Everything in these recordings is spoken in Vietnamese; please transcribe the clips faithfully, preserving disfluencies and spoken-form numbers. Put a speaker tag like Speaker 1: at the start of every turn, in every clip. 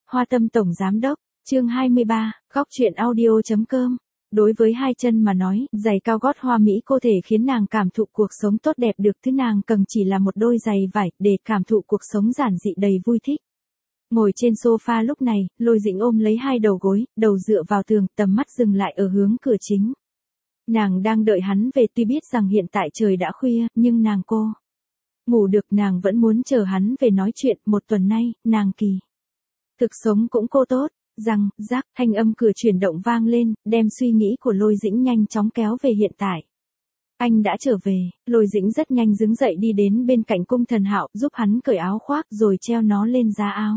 Speaker 1: Hoa Tâm Tổng Giám Đốc, chương hai mươi ba, góc truyện audio.com. Đối với hai chân mà nói, giày cao gót hoa mỹ có thể khiến nàng cảm thụ cuộc sống tốt đẹp được, thứ nàng cần chỉ là một đôi giày vải để cảm thụ cuộc sống giản dị đầy vui thích. Ngồi trên sofa lúc này, Lôi Dĩnh ôm lấy hai đầu gối, đầu dựa vào tường, tầm mắt dừng lại ở hướng cửa chính. Nàng đang đợi hắn về, tuy biết rằng hiện tại trời đã khuya, nhưng nàng cô ngủ được, nàng vẫn muốn chờ hắn về nói chuyện. Một tuần nay, nàng kỳ thực sống cũng cô tốt. Rằng, rác, thanh âm cửa chuyển động vang lên, đem suy nghĩ của Lôi Dĩnh nhanh chóng kéo về hiện tại. Anh đã trở về. Lôi Dĩnh rất nhanh đứng dậy đi đến bên cạnh Cung Thần Hạo, giúp hắn cởi áo khoác rồi treo nó lên giá áo.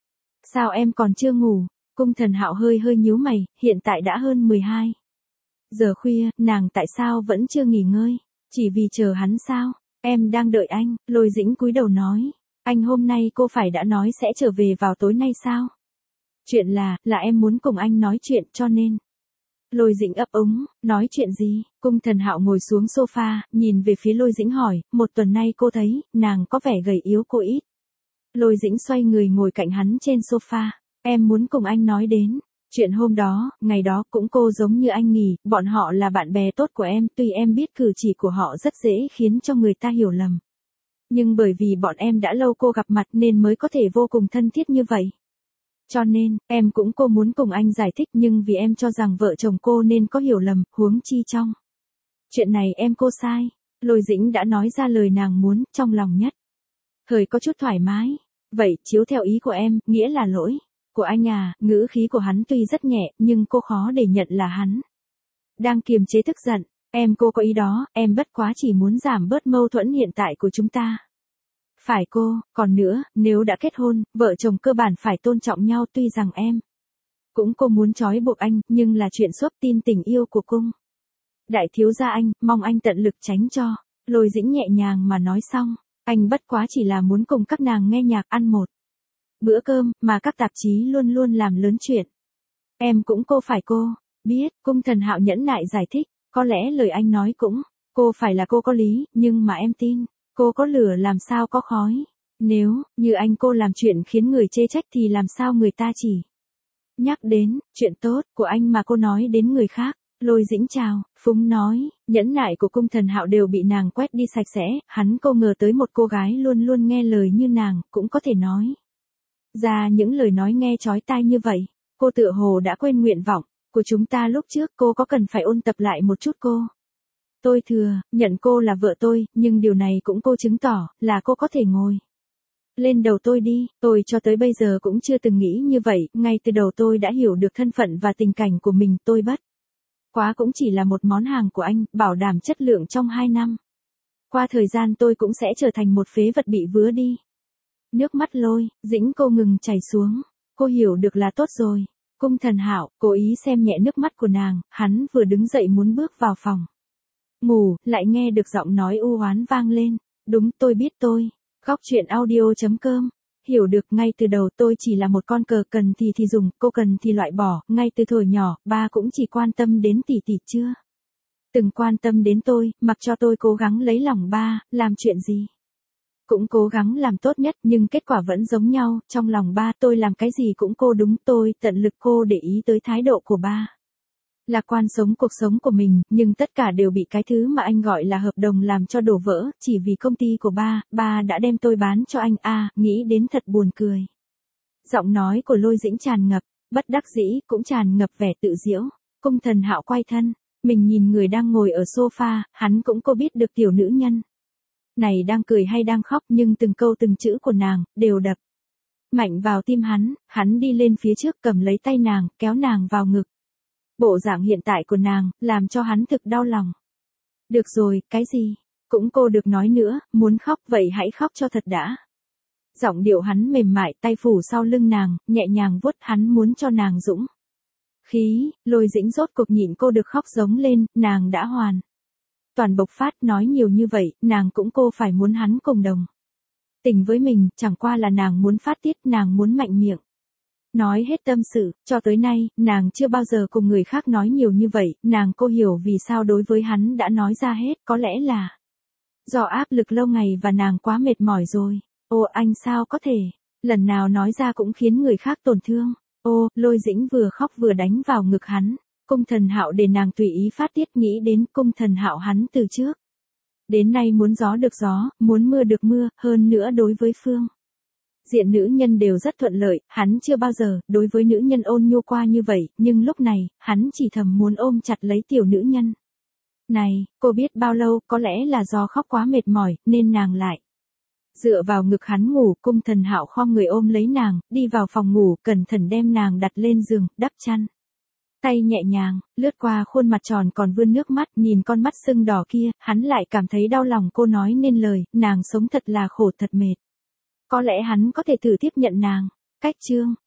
Speaker 1: Sao em còn chưa ngủ? Cung Thần Hạo hơi hơi nhíu mày, hiện tại đã hơn mười hai giờ khuya, nàng tại sao vẫn chưa nghỉ ngơi? Chỉ vì chờ hắn sao? Em đang đợi anh. Lôi Dĩnh cúi đầu nói. Anh hôm nay cô phải đã nói sẽ trở về vào tối nay sao? Chuyện là, là em muốn cùng anh nói chuyện, cho nên. Lôi Dĩnh ấp úng, nói chuyện gì? Cung Thần Hạo ngồi xuống sofa, nhìn về phía Lôi Dĩnh hỏi, một tuần nay cô thấy, nàng có vẻ gầy yếu cô ít. Lôi Dĩnh xoay người ngồi cạnh hắn trên sofa, em muốn cùng anh nói đến. Chuyện hôm đó, ngày đó cũng cô giống như anh nghỉ, bọn họ là bạn bè tốt của em, tuy em biết cử chỉ của họ rất dễ khiến cho người ta hiểu lầm. Nhưng bởi vì bọn em đã lâu cô gặp mặt nên mới có thể vô cùng thân thiết như vậy. Cho nên, em cũng cô muốn cùng anh giải thích, nhưng vì em cho rằng vợ chồng cô nên có hiểu lầm, huống chi trong chuyện này em cô sai. Lôi Dĩnh đã nói ra lời nàng muốn, trong lòng nhất thời có chút thoải mái. Vậy, chiếu theo ý của em, nghĩa là lỗi của anh à? Ngữ khí của hắn tuy rất nhẹ, nhưng cô khó để nhận là hắn đang kiềm chế tức giận. Em cô có ý đó, em bất quá chỉ muốn giảm bớt mâu thuẫn hiện tại của chúng ta. Phải cô, còn nữa, nếu đã kết hôn, vợ chồng cơ bản phải tôn trọng nhau, tuy rằng em cũng cô muốn trói buộc anh, nhưng là chuyện suốt tin tình yêu của cung đại thiếu gia anh, mong anh tận lực tránh cho. Lôi Dĩnh nhẹ nhàng mà nói xong, anh bất quá chỉ là muốn cùng các nàng nghe nhạc, ăn một bữa cơm, mà các tạp chí luôn luôn làm lớn chuyện. Em cũng cô phải cô, biết. Cung Thần Hạo nhẫn nại giải thích, có lẽ lời anh nói cũng, cô phải là cô có lý, nhưng mà em tin, cô có lửa làm sao có khói. Nếu như anh cô làm chuyện khiến người chê trách thì làm sao người ta chỉ nhắc đến chuyện tốt của anh mà cô nói đến người khác. Lôi Dĩnh chào phúng nói, nhẫn nại của Cung Thần Hạo đều bị nàng quét đi sạch sẽ. Hắn cô ngờ tới một cô gái luôn luôn nghe lời như nàng cũng có thể nói ra những lời nói nghe chói tai như vậy. Cô tựa hồ đã quên nguyện vọng của chúng ta lúc trước, cô có cần phải ôn tập lại một chút cô? Tôi thừa nhận cô là vợ tôi, nhưng điều này cũng cô chứng tỏ là cô có thể ngồi lên đầu tôi đi. Tôi cho tới bây giờ cũng chưa từng nghĩ như vậy, ngay từ đầu tôi đã hiểu được thân phận và tình cảnh của mình. Tôi bất quá cũng chỉ là một món hàng của anh, bảo đảm chất lượng trong hai năm. Qua thời gian tôi cũng sẽ trở thành một phế vật bị vứa đi. Nước mắt Lôi Dĩnh cô ngừng chảy xuống. Cô hiểu được là tốt rồi. Cung Thần Hạo cố ý xem nhẹ nước mắt của nàng, hắn vừa đứng dậy muốn bước vào phòng ngủ, lại nghe được giọng nói u oán vang lên. Đúng, tôi biết tôi. Góc truyện audio.com. Hiểu được ngay từ đầu tôi chỉ là một con cờ, cần thì thì dùng, cô cần thì loại bỏ. Ngay từ thuở nhỏ, ba cũng chỉ quan tâm đến tỷ tỷ, chưa từng quan tâm đến tôi, mặc cho tôi cố gắng lấy lòng ba, làm chuyện gì cũng cố gắng làm tốt nhất, nhưng kết quả vẫn giống nhau. Trong lòng ba, tôi làm cái gì cũng cô đúng, tôi tận lực cô để ý tới thái độ của ba. Lạc quan sống cuộc sống của mình, nhưng tất cả đều bị cái thứ mà anh gọi là hợp đồng làm cho đổ vỡ, chỉ vì công ty của ba, ba đã đem tôi bán cho anh a, à, nghĩ đến thật buồn cười. Giọng nói của Lôi Dĩnh tràn ngập bất đắc dĩ, cũng tràn ngập vẻ tự giễu. Cung Thần Hạo quay thân, mình nhìn người đang ngồi ở sofa, hắn cũng cô biết được tiểu nữ nhân này đang cười hay đang khóc, nhưng từng câu từng chữ của nàng đều đập mạnh vào tim hắn. Hắn đi lên phía trước, cầm lấy tay nàng, kéo nàng vào ngực. Bộ dạng hiện tại của nàng làm cho hắn thực đau lòng. Được rồi, cái gì cũng cô được nói nữa, muốn khóc vậy hãy khóc cho thật đã. Giọng điệu hắn mềm mại, tay phủ sau lưng nàng, nhẹ nhàng vuốt. Hắn muốn cho nàng dũng khí. Lôi Dĩnh rốt cuộc nhịn cô được khóc giống lên, nàng đã hoàn toàn bộc phát. Nói nhiều như vậy, nàng cũng cô phải muốn hắn cùng đồng tình với mình, chẳng qua là nàng muốn phát tiết, nàng muốn mạnh miệng nói hết tâm sự. Cho tới nay, nàng chưa bao giờ cùng người khác nói nhiều như vậy. Nàng cô hiểu vì sao đối với hắn đã nói ra hết, có lẽ là do áp lực lâu ngày và nàng quá mệt mỏi rồi. Ô, anh sao có thể Lần nào nói ra cũng khiến người khác tổn thương. Ô, Lôi Dĩnh vừa khóc vừa đánh vào ngực hắn. Cung Thần Hạo để nàng tùy ý phát tiết, nghĩ đến Cung Thần Hạo hắn từ trước đến nay muốn gió được gió, muốn mưa được mưa, hơn nữa đối với Phương diện nữ nhân đều rất thuận lợi, hắn chưa bao giờ đối với nữ nhân ôn nhu qua như vậy, nhưng lúc này, hắn chỉ thầm muốn ôm chặt lấy tiểu nữ nhân. Này, cô biết bao lâu, có lẽ là do khóc quá mệt mỏi, nên nàng lại dựa vào ngực hắn ngủ. Cung Thần Hạo khom người ôm lấy nàng, đi vào phòng ngủ, cẩn thận đem nàng đặt lên giường, đắp chăn. Tay nhẹ nhàng, lướt qua khuôn mặt tròn còn vươn nước mắt, nhìn con mắt sưng đỏ kia, hắn lại cảm thấy đau lòng, cô nói nên lời, nàng sống thật là khổ thật mệt. Có lẽ hắn có thể thử tiếp nhận nàng. Cách chương